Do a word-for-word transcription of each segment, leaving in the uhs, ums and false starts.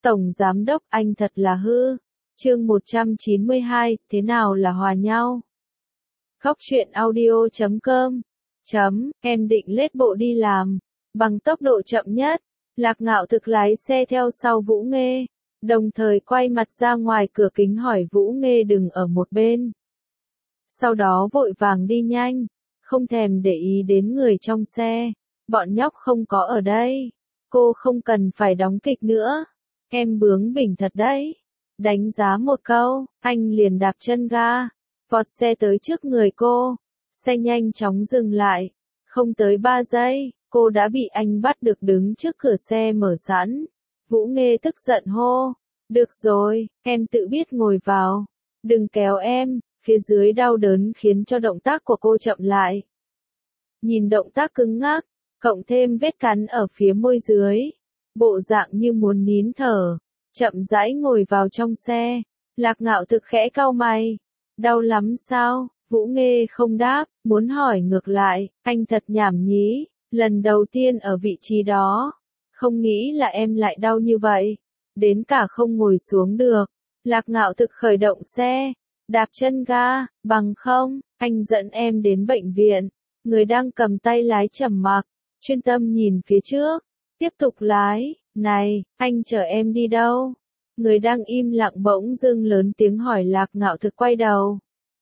Tổng Giám Đốc anh thật là hư. Chương một trăm chín mươi hai, thế nào là hòa nhau? Khóc chuyện audio chấm com chấm, em định lết bộ đi làm, bằng tốc độ chậm nhất. Lạc Ngạo Thực lái xe theo sau Vũ Nghê, đồng thời quay mặt ra ngoài cửa kính hỏi Vũ Nghê đừng ở một bên. Sau đó vội vàng đi nhanh, không thèm để ý đến người trong xe. Bọn nhóc không có ở đây, cô không cần phải đóng kịch nữa. Em bướng bỉnh thật đấy. Đánh giá một câu, anh liền đạp chân ga, vọt xe tới trước người cô. Xe nhanh chóng dừng lại. Không tới ba giây, cô đã bị anh bắt được đứng trước cửa xe mở sẵn. Vũ Nghê tức giận hô. Được rồi, em tự biết ngồi vào. Đừng kéo em. Phía dưới đau đớn khiến cho động tác của cô chậm lại. Nhìn động tác cứng ngắc, cộng thêm vết cắn ở phía môi dưới. Bộ dạng như muốn nín thở. Chậm rãi ngồi vào trong xe. Lạc Ngạo Thực khẽ cau mày. Đau lắm sao? Vũ Nghê không đáp, muốn hỏi ngược lại. Anh thật nhảm nhí. Lần đầu tiên ở vị trí đó. Không nghĩ là em lại đau như vậy. Đến cả không ngồi xuống được. Lạc Ngạo Thực khởi động xe. Đạp chân ga, bằng không, anh dẫn em đến bệnh viện. Người đang cầm tay lái trầm mặc, chuyên tâm nhìn phía trước. Tiếp tục lái, này, anh chở em đi đâu? Người đang im lặng bỗng dưng lớn tiếng hỏi. Lạc Ngạo Thực quay đầu.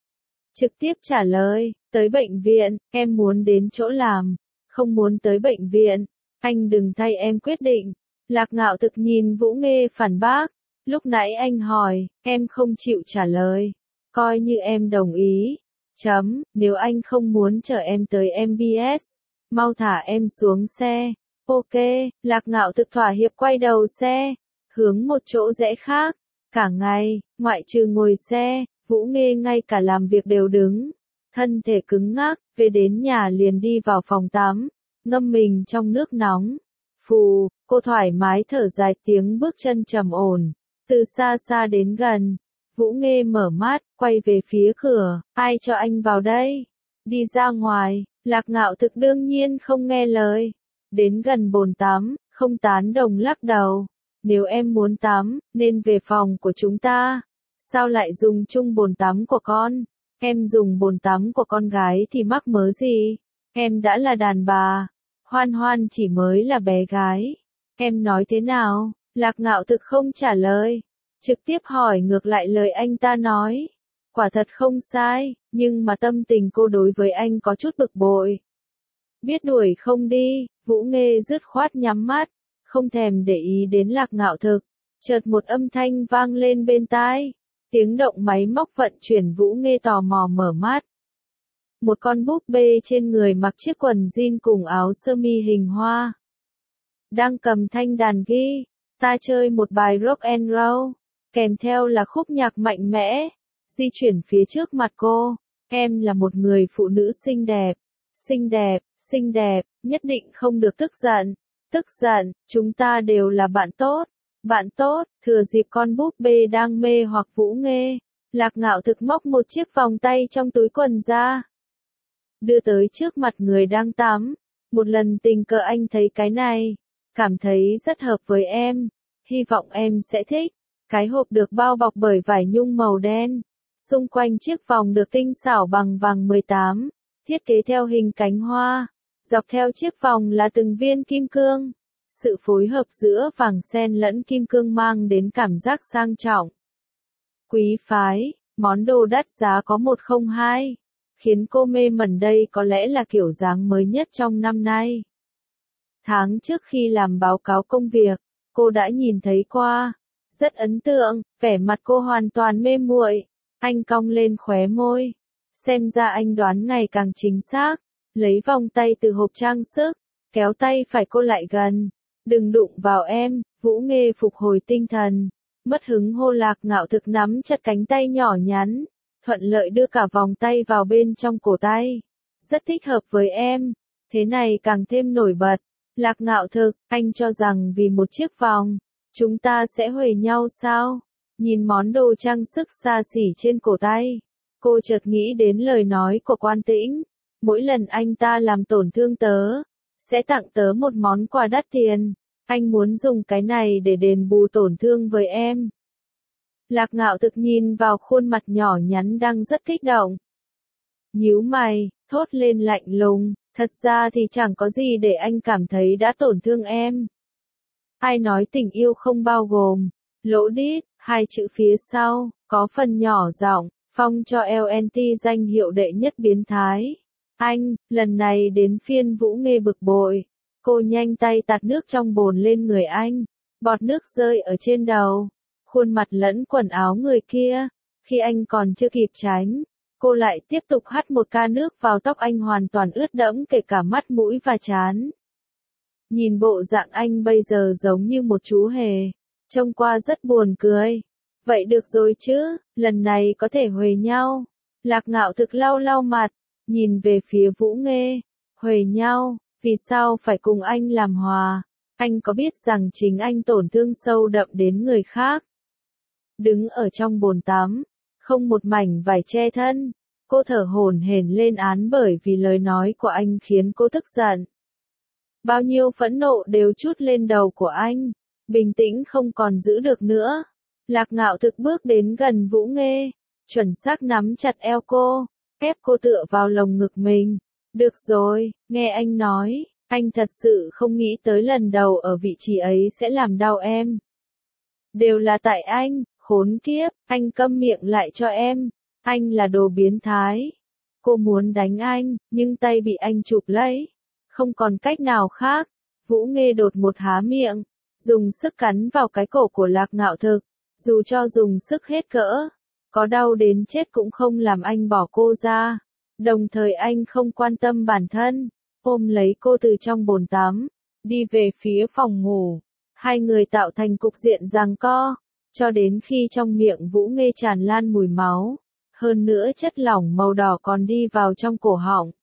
Trực tiếp trả lời, tới bệnh viện, em muốn đến chỗ làm, không muốn tới bệnh viện. Anh đừng thay em quyết định. Lạc Ngạo Thực nhìn Vũ Nghê phản bác. Lúc nãy anh hỏi, em không chịu trả lời. Coi như em đồng ý. Chấm, nếu anh không muốn chở em tới em bê ét, mau thả em xuống xe. Ok, Lạc Ngạo Thực thỏa hiệp quay đầu xe, hướng một chỗ rẽ khác. Cả ngày, ngoại trừ ngồi xe, Vũ Nghê ngay cả làm việc đều đứng. Thân thể cứng ngắc, về đến nhà liền đi vào phòng tắm, ngâm mình trong nước nóng. Phù, cô thoải mái thở dài tiếng bước chân trầm ổn. Từ xa xa đến gần. Vũ Nghê mở mắt, quay về phía cửa, ai cho anh vào đây? Đi ra ngoài. Lạc Ngạo Thực đương nhiên không nghe lời. Đến gần bồn tắm, không tán đồng lắc đầu. Nếu em muốn tắm, nên về phòng của chúng ta. Sao lại dùng chung bồn tắm của con? Em dùng bồn tắm của con gái thì mắc mớ gì? Em đã là đàn bà. Hoan Hoan chỉ mới là bé gái. Em nói thế nào? Lạc Ngạo Thực không trả lời. Trực tiếp hỏi ngược lại lời anh ta nói. Quả thật không sai, nhưng mà tâm tình cô đối với anh có chút bực bội. Biết đuổi không đi, Vũ Nghê dứt khoát nhắm mắt, không thèm để ý đến Lạc Ngạo Thực. Chợt một âm thanh vang lên bên tai. Tiếng động máy móc vận chuyển. Vũ Nghê tò mò mở mắt. Một con búp bê trên người mặc chiếc quần jean cùng áo sơ mi hình hoa. Đang cầm thanh đàn ghi, ta chơi một bài rock and roll. Kèm theo là khúc nhạc mạnh mẽ, di chuyển phía trước mặt cô. Em là một người phụ nữ xinh đẹp, xinh đẹp, xinh đẹp, nhất định không được tức giận. Tức giận, chúng ta đều là bạn tốt. Bạn tốt, thừa dịp con búp bê đang mê hoặc Vũ Nghê. Lạc Ngạo Thực móc một chiếc vòng tay trong túi quần ra. Đưa tới trước mặt người đang tắm. Một lần tình cờ anh thấy cái này. Cảm thấy rất hợp với em. Hy vọng em sẽ thích. Cái hộp được bao bọc bởi vải nhung màu đen. Xung quanh chiếc vòng được tinh xảo bằng vàng mười tám. Thiết kế theo hình cánh hoa. Dọc theo chiếc vòng là từng viên kim cương. Sự phối hợp giữa vàng sen lẫn kim cương mang đến cảm giác sang trọng. Quý phái, món đồ đắt giá có một không hai. Khiến cô mê mẩn đây có lẽ là kiểu dáng mới nhất trong năm nay. Tháng trước khi làm báo cáo công việc, cô đã nhìn thấy qua. Rất ấn tượng, vẻ mặt cô hoàn toàn mê muội. Anh cong lên khóe môi. Xem ra anh đoán ngày càng chính xác. Lấy vòng tay từ hộp trang sức, kéo tay phải cô lại gần. Đừng đụng vào em. Vũ Nghê phục hồi tinh thần. Mất hứng hô. Lạc Ngạo Thực nắm chặt cánh tay nhỏ nhắn. Thuận lợi đưa cả vòng tay vào bên trong cổ tay. Rất thích hợp với em. Thế này càng thêm nổi bật. Lạc Ngạo Thực, anh cho rằng vì một chiếc vòng, chúng ta sẽ huề nhau sao? Nhìn món đồ trang sức xa xỉ trên cổ tay. Cô chợt nghĩ đến lời nói của Quan Tĩnh. Mỗi lần anh ta làm tổn thương tớ, sẽ tặng tớ một món quà đắt tiền. anh muốn dùng cái này để đền bù tổn thương với em. Lạc Ngạo Thực nhìn vào khuôn mặt nhỏ nhắn đang rất kích động. Nhíu mày, thốt lên lạnh lùng, thật ra thì chẳng có gì để anh cảm thấy đã tổn thương em. Ai nói tình yêu không bao gồm, lỗ đít, hai chữ phía sau, có phần nhỏ giọng, Phong cho lờ en tê danh hiệu đệ nhất biến thái. Anh, lần này đến phiên Vũ Nghê bực bội. Cô nhanh tay tạt nước trong bồn lên người anh. Bọt nước rơi ở trên đầu, khuôn mặt lẫn quần áo người kia. Khi anh còn chưa kịp tránh, cô lại tiếp tục hắt một ca nước vào tóc anh hoàn toàn ướt đẫm kể cả mắt mũi và trán. Nhìn bộ dạng anh bây giờ giống như một chú hề, trông qua rất buồn cười. Vậy được rồi chứ, lần này có thể huề nhau. Lạc Ngạo Thực lau lau mặt, nhìn về phía Vũ Nghê. Huề nhau, vì sao phải cùng anh làm hòa? Anh có biết rằng chính anh tổn thương sâu đậm đến người khác? Đứng ở trong bồn tắm, không một mảnh vải che thân, cô thở hổn hển lên án bởi vì lời nói của anh khiến cô tức giận. Bao nhiêu phẫn nộ đều trút lên đầu của anh, bình tĩnh không còn giữ được nữa. Lạc Ngạo Thực bước đến gần Vũ Nghê, chuẩn xác nắm chặt eo cô, ép cô tựa vào lồng ngực mình. Được rồi, nghe anh nói, anh thật sự không nghĩ tới lần đầu ở vị trí ấy sẽ làm đau em. Đều là tại anh, khốn kiếp, anh câm miệng lại cho em, anh là đồ biến thái. Cô muốn đánh anh, nhưng tay bị anh chụp lấy. Không còn cách nào khác, Vũ Nghê đột một há miệng, dùng sức cắn vào cái cổ của Lạc Ngạo Thực. Dù cho dùng sức hết cỡ, có đau đến chết cũng không làm anh bỏ cô ra. Đồng thời anh không quan tâm bản thân, ôm lấy cô từ trong bồn tắm, đi về phía phòng ngủ. Hai người tạo thành cục diện giằng co, cho đến khi trong miệng Vũ Nghê tràn lan mùi máu. Hơn nữa chất lỏng màu đỏ còn đi vào trong cổ họng.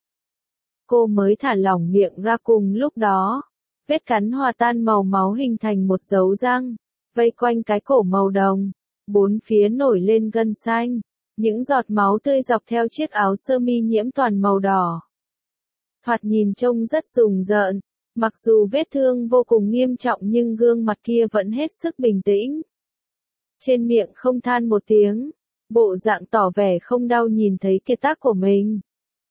Cô mới thả lỏng miệng ra cùng lúc đó. Vết cắn hòa tan màu máu hình thành một dấu răng. Vây quanh cái cổ màu đồng, bốn phía nổi lên gân xanh, những giọt máu tươi dọc theo chiếc áo sơ mi nhiễm toàn màu đỏ. Thoạt nhìn trông rất rùng rợn, mặc dù vết thương vô cùng nghiêm trọng nhưng gương mặt kia vẫn hết sức bình tĩnh. Trên miệng không than một tiếng, bộ dạng tỏ vẻ không đau nhìn thấy kiệt tác của mình.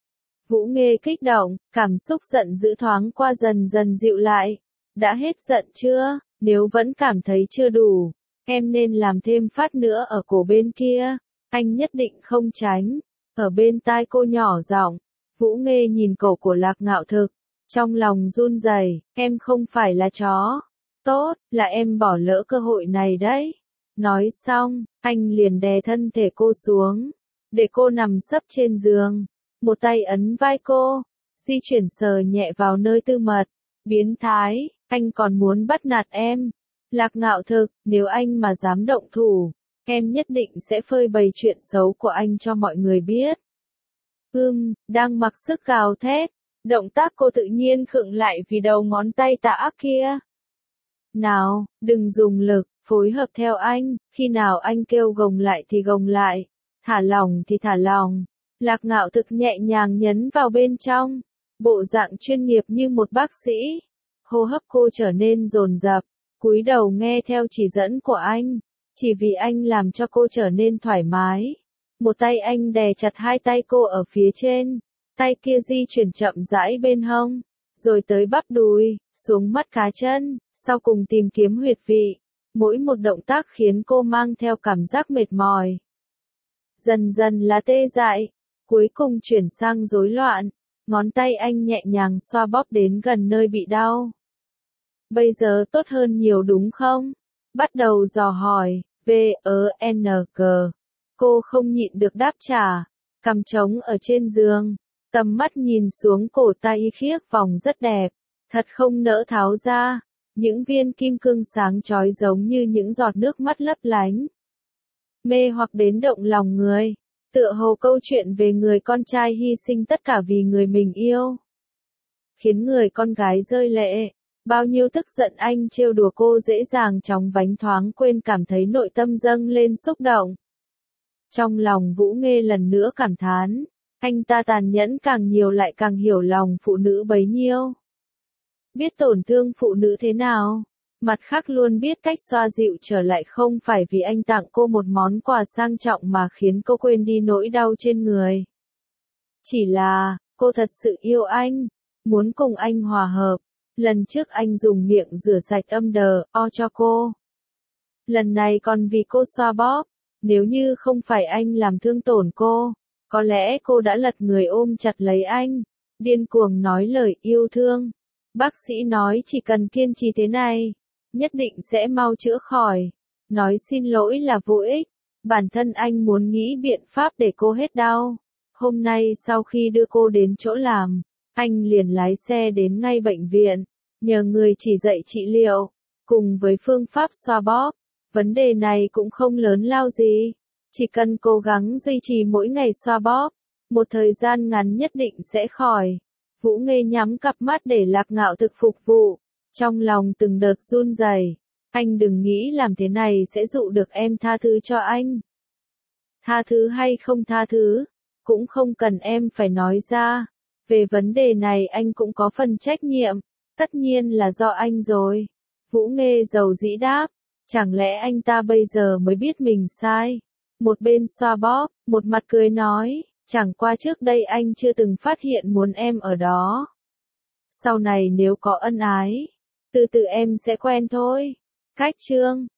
Vũ Nghê kích động, cảm xúc giận dữ thoáng qua dần dần dịu lại. Đã hết giận chưa? Nếu vẫn cảm thấy chưa đủ, em nên làm thêm phát nữa ở cổ bên kia. Anh nhất định không tránh. Ở bên tai cô nhỏ giọng, Vũ Nghê nhìn cổ của Lạc Ngạo Thực, trong lòng run rẩy. Em không phải là chó. Tốt, là em bỏ lỡ cơ hội này đấy. Nói xong, anh liền đè thân thể cô xuống, để cô nằm sấp trên giường. Một tay ấn vai cô, di chuyển sờ nhẹ vào nơi tư mật. Biến thái, anh còn muốn bắt nạt em. Lạc Ngạo Thực, nếu anh mà dám động thủ, em nhất định sẽ phơi bày chuyện xấu của anh cho mọi người biết. Ưm, đang mặc sức gào thét, động tác cô tự nhiên khựng lại vì đầu ngón tay tà ác kia. Nào, đừng dùng lực, phối hợp theo anh, khi nào anh kêu gồng lại thì gồng lại, thả lỏng thì thả lỏng. Lạc Ngạo Thực nhẹ nhàng nhấn vào bên trong, bộ dạng chuyên nghiệp như một bác sĩ. Hô hấp cô trở nên dồn dập, cúi đầu nghe theo chỉ dẫn của anh, chỉ vì anh làm cho cô trở nên thoải mái. Một tay anh đè chặt hai tay cô ở phía trên, tay kia di chuyển chậm rãi bên hông, rồi tới bắp đùi, xuống mắt cá chân, sau cùng tìm kiếm huyệt vị. Mỗi một động tác khiến cô mang theo cảm giác mệt mỏi. Dần dần là tê dại, cuối cùng chuyển sang rối loạn, ngón tay anh nhẹ nhàng xoa bóp đến gần nơi bị đau. Bây giờ tốt hơn nhiều đúng không? Bắt đầu dò hỏi, V, E, N, G. Cô không nhịn được đáp trả, cằm trống ở trên giường, tầm mắt nhìn xuống cổ tay khiếc vòng rất đẹp, thật không nỡ tháo ra, những viên kim cương sáng chói giống như những giọt nước mắt lấp lánh. Mê hoặc đến động lòng người, tựa hồ câu chuyện về người con trai hy sinh tất cả vì người mình yêu. Khiến người con gái rơi lệ, bao nhiêu tức giận anh trêu đùa cô dễ dàng chóng vánh thoáng quên cảm thấy nội tâm dâng lên xúc động. Trong lòng Vũ Nghê lần nữa cảm thán, anh ta tàn nhẫn càng nhiều lại càng hiểu lòng phụ nữ bấy nhiêu. Biết tổn thương phụ nữ thế nào, Mặt khác luôn biết cách xoa dịu trở lại không phải vì anh tặng cô một món quà sang trọng mà khiến cô quên đi nỗi đau trên người. Chỉ là, cô thật sự yêu anh, muốn cùng anh hòa hợp. Lần trước anh dùng miệng rửa sạch âm đờ, o cho cô. Lần này còn vì cô xoa bóp. Nếu như không phải anh làm thương tổn cô, có lẽ cô đã lật người ôm chặt lấy anh, điên cuồng nói lời yêu thương. Bác sĩ nói chỉ cần kiên trì thế này, nhất định sẽ mau chữa khỏi. Nói xin lỗi là vô ích, bản thân anh muốn nghĩ biện pháp để cô hết đau. Hôm nay sau khi đưa cô đến chỗ làm, anh liền lái xe đến ngay bệnh viện, nhờ người chỉ dạy trị liệu, cùng với phương pháp xoa bóp. Vấn đề này cũng không lớn lao gì, chỉ cần cố gắng duy trì mỗi ngày xoa bóp, một thời gian ngắn nhất định sẽ khỏi. Vũ Nghê nhắm cặp mắt để Lạc Ngạo thực phục vụ, trong lòng từng đợt run rẩy. Anh đừng nghĩ làm thế này sẽ dụ được em tha thứ cho anh. Tha thứ hay không tha thứ, cũng không cần em phải nói ra. Về vấn đề này anh cũng có phần trách nhiệm, tất nhiên là do anh rồi. Vũ Nghê dầu dĩ đáp, chẳng lẽ anh ta bây giờ mới biết mình sai. Một bên xoa bóp, một mặt cười nói, chẳng qua trước đây anh chưa từng phát hiện muốn em ở đó. Sau này nếu có ân ái, từ từ em sẽ quen thôi. Cách chương